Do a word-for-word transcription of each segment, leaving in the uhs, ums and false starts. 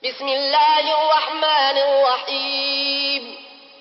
بسم الله الرحمن الرحيم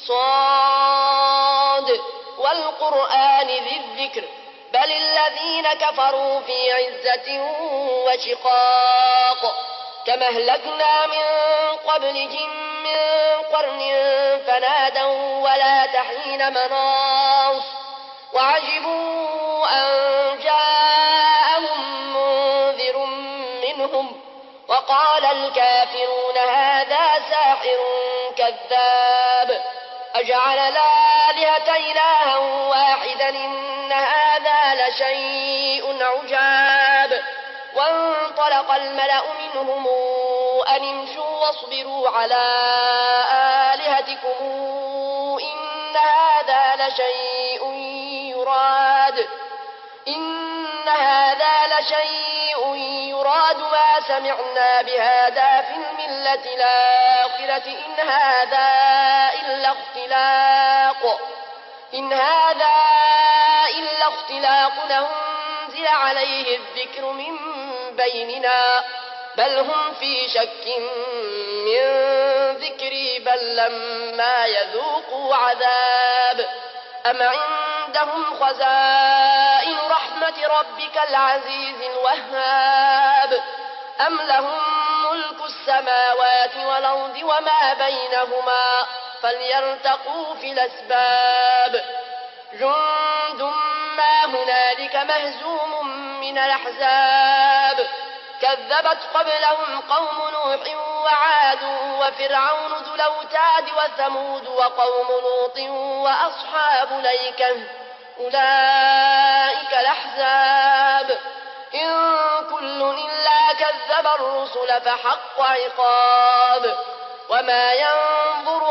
صاد والقرآن ذي الذكر بل الذين كفروا في عزة وشقاق كما أهلكنا من قبلهم من قرن فنادوا ولا تحين مناص وعجبوا أن جاءهم منذر منهم وقال الكافرون هذا ساحر كذاب أجعل الآلهة إلها واحدا إن هذا لشيء عجاب وانطلق الملأ منهم أن امشوا واصبروا على آلهتكم إن هذا لشيء يراد إن هذا لشيء يراد ما سمعنا بهذا في الملة الآخرة إن هذا إلا اختلاق إن هذا إلا اختلاق أنزل عليه الذكر من بيننا بل هم في شك من ذكري بل لما يذوقوا عذاب أم عندهم خزائن رحمة ربك العزيز الوهاب أم لهم ملك السماوات والأرض وما بينهما فليرتقوا في الأسباب جند ما هنالك مهزوم من الأحزاب كذبت قبلهم قوم نوح وعاد وفرعون ذو الأوتاد وثمود وقوم لوط وأصحاب الأيكة أولئك الأحزاب إن كل إلا كذب الرسل فحق عقاب وما ينظر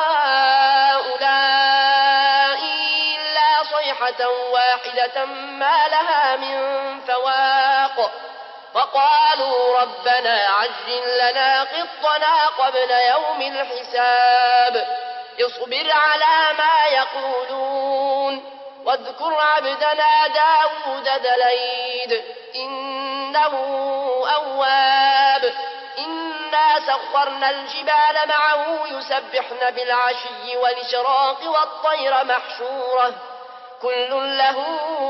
هؤلاء إلا صيحة واحدة ما لها من فواق وقالوا ربنا عجل لنا قطنا قبل يوم الحساب اصبر على ما يقولون واذكر عبدنا داود ذا الأيد إنه أواب إنا سخرنا الجبال معه يسبحن بالعشي والإشراق والطير محشورة كل له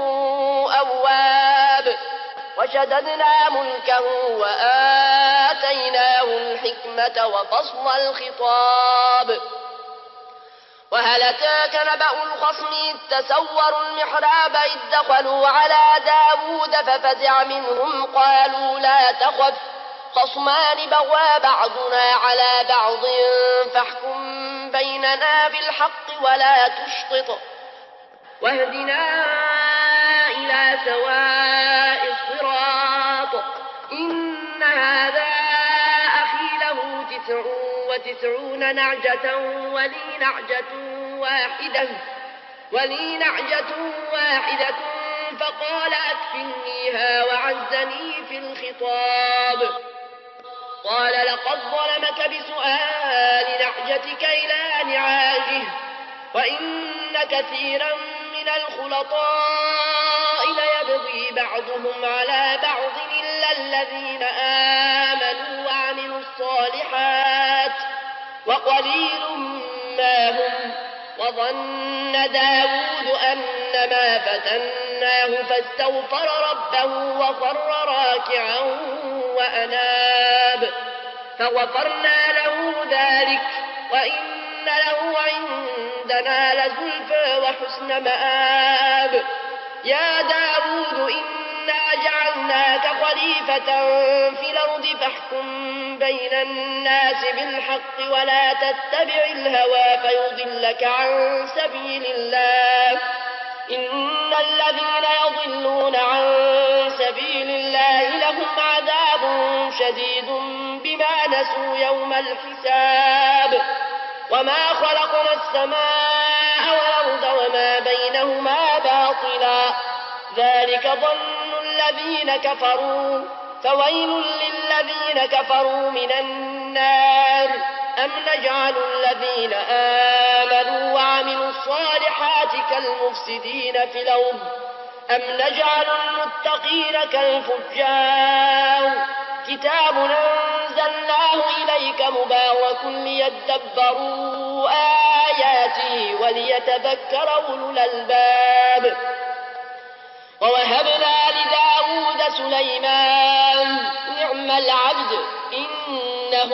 أواب وشددنا ملكه وآتيناه الحكمة وفصل الخطاب وهل أتاك نبأ الخصم إذ تسوروا المحراب إذ دخلوا على داود ففزع منهم قالوا لا تخف خصمان بغى بعضنا على بعض فاحكم بيننا بالحق ولا تشطط واهدنا إلى سواء الصراط إن هذا أخي له تسع وتسعون نعجة ولي نعجة واحدة ولي نعجة واحدة فقال أكفلنيها وعزني في الخطاب قال لقد ظلمك بسؤال نعجتك إلى نعاجه وإن كثيرا من الخلطاء ليبغي بعضهم على بعض إلا الذين آمنوا وعملوا الصالحات وقليل ما هم وظن داود أنما فتناه فاستغفر ربه وخر راكعا وأناب فغفرنا له ذلك وإن له عندنا لزلفى وحسن مآب يا داود إنا جعلناك خليفة في الأرض فاحكم بين الناس بالحق ولا تتبع الهوى فيضلك عن سبيل الله إن الذين يضلون عن سبيل الله لهم عذاب شديد بما نسوا يوم الحساب وما خلقنا السماء والأرض وما بينهما باطلا ذلك ظن الذين كفروا فويل للذين كفروا من النار أم نجعل الذين آمنوا وعملوا الصالحات كالمفسدين في الأرض أم نجعل المتقين كالفجار كتاب أنزلناه إليك ذلك مبارك ليدبروا آياته وليتذكر أولو الألباب. ووهبنا لداود سليمان نعم العبد إنه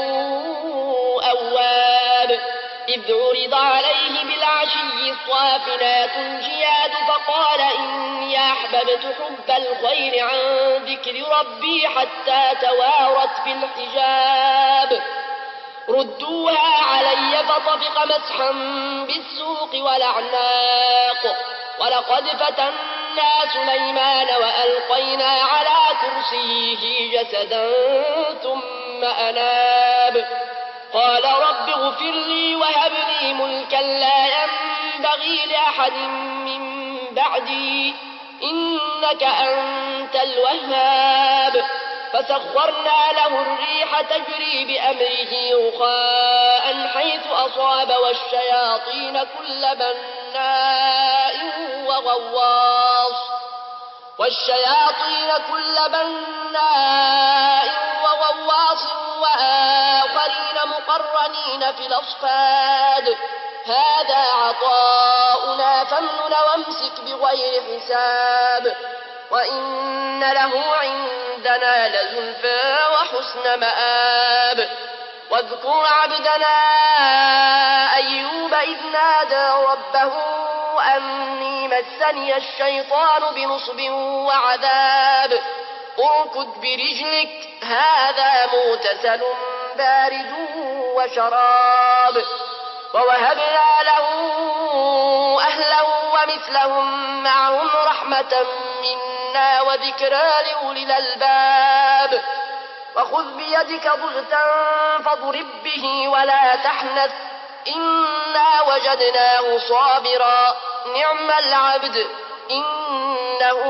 أواب إذ عرض عليه بالعشي الصافنات الجياد فقال إني أحببت حب الخير عن ذكر ربي حتى توارت بالحجاب ردوها علي فطفق مسحا بالسوق والأعناق ولقد فتنا سليمان وألقينا على كرسيه جسدا ثم أناب قال رب اغفر لي وهب لي ملكا لا ينبغي لأحد من بعدي إنك أنت الوهاب فسخرنا له الريح تجري بأمره رخاء حيث أصاب والشياطين كل بناء وغواص والشياطين كل بناء وغواص وآخرين مقرنين في الأصفاد هذا عطاؤنا فامنن وامسك بغير حساب وإن له عندنا لزلفى وحسن مآب واذكر عبدنا أيوب إذ نادى ربه أني مسني الشيطان بنصب وعذاب اركض برجلك هذا مغتسل بارد وشراب ووهبنا له أهلا ومثلهم معهم رحمة منا وذكرى لأولي الألباب وخذ بيدك ضغثا فاضرب به ولا تحنث إنا وجدناه صابرا نعم العبد إنه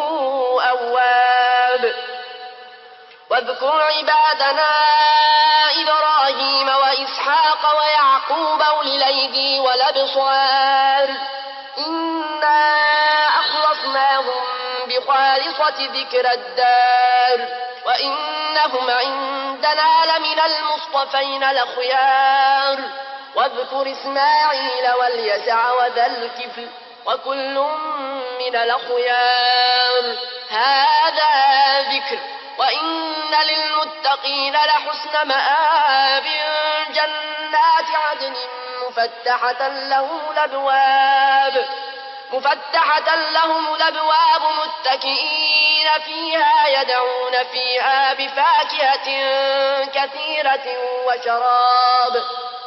أواب واذكر عبادنا إبراهيم وإسحاق ويعقوب أولي الأيدي والأبصار إنا أخلصناهم بخالصة ذكر الدار وإنهم عندنا لمن المصطفين الأخيار واذكر إسماعيل واليسع وذا الكفل وكل من الأخيار هذا ذكر وإن للمتقين لحسن مآب جنات عدن مفتحة لهم الأبواب مفتحة لهم الأبواب متكئين فيها يدعون فيها بفاكهة كثيرة وشراب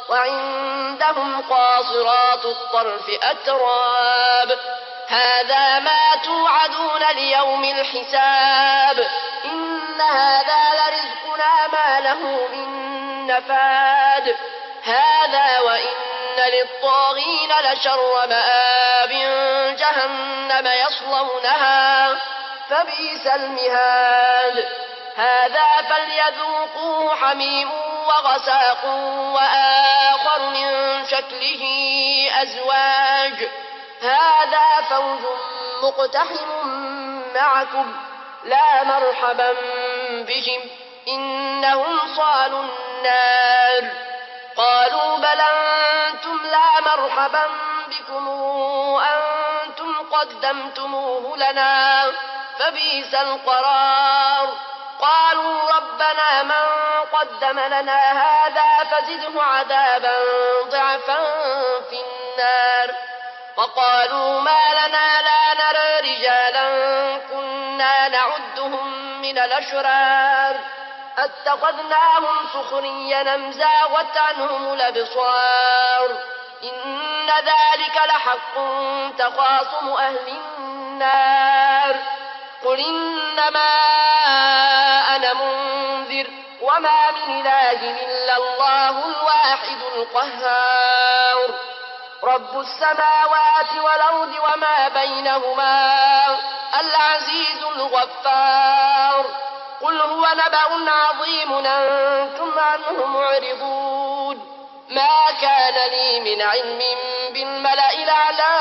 وعندهم قاصرات الطرف أتراب هذا ما توعدون ليوم الحساب إن هذا لرزقنا ما له من نفاد هذا وإن للطاغين لشر مآب جهنم يصلونها فبئس المهاد هذا فليذوقوه حميم وغساق وآخر من شكله أزواج هذا فوج مقتحم معكم لا مرحبا بهم إنهم صالوا النار قالوا بل أنتم لا مرحبا بكم أنتم قدمتموه لنا فبئس القرار قالوا ربنا من قدم لنا هذا فزده عذابا ضعفا في النار وقالوا ما لنا لا نرى رجالا كنا نعدهم من الأشرار اتخذناهم سخريا أم زاغت عنهم الأبصار إن ذلك لحق تخاصم أهل النار قل إنما أنا منذر وما من إله إلا الله الواحد القهار رب السماوات والأرض وما بينهما العزيز الغفار قل هو نبأ عظيم أنتم عنه معرضون ما كان لي من علم بالملأ الأعلى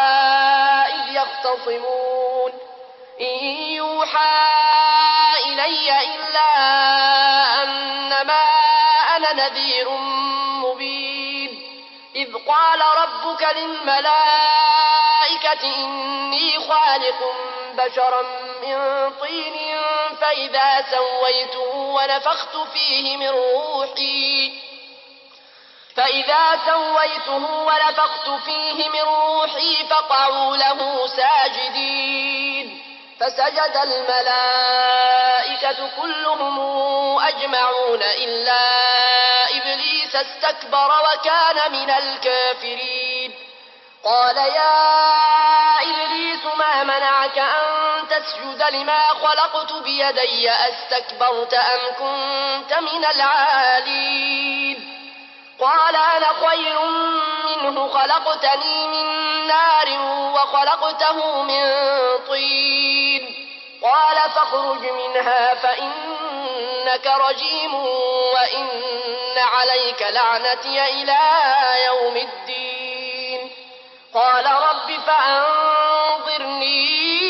إذ يختصمون إن يوحى إلي إلا أنما أنا نذير مبين إذ قال ربك للملائكة إني خالق بشرا من طين فإذا سويته ونفخت فيه من روحي فإذا سويته ونفخت فيه من روحي فقعوا له ساجدين فسجد الملائكة كلهم أجمعون إلا إبليس استكبر وكان من الكافرين قال يا إبليس ما منعك أن تسجد لما خلقت بيدي أستكبرت أم كنت من العالين قال أنا خير منه خلقتني من نار وخلقته من طين قال فاخرج منها فإنك رجيم وإن عليك لعنتي إلى يوم الدين قال رب فأنظرني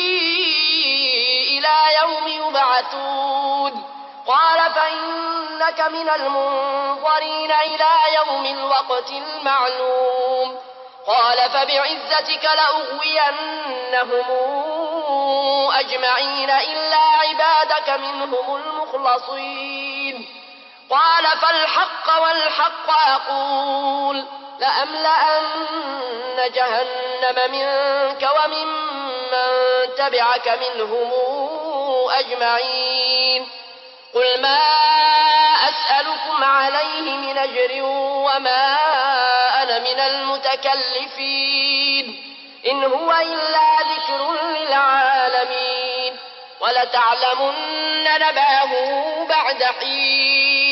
إلى يوم يبعثون قال فإنك من المنظرين إلى يوم الوقت المعلوم قال فبعزتك لأغوينهم أجمعين إلا عبادك منهم المخلصين قال فالحق والحق أقول لأملأن جهنم منك وممن تبعك منهم أجمعين قل ما أسألكم عليه من أجر وما أنا من المتكلفين إن هو إلا ذكر للعالمين ولتعلمن نبأه بعد حين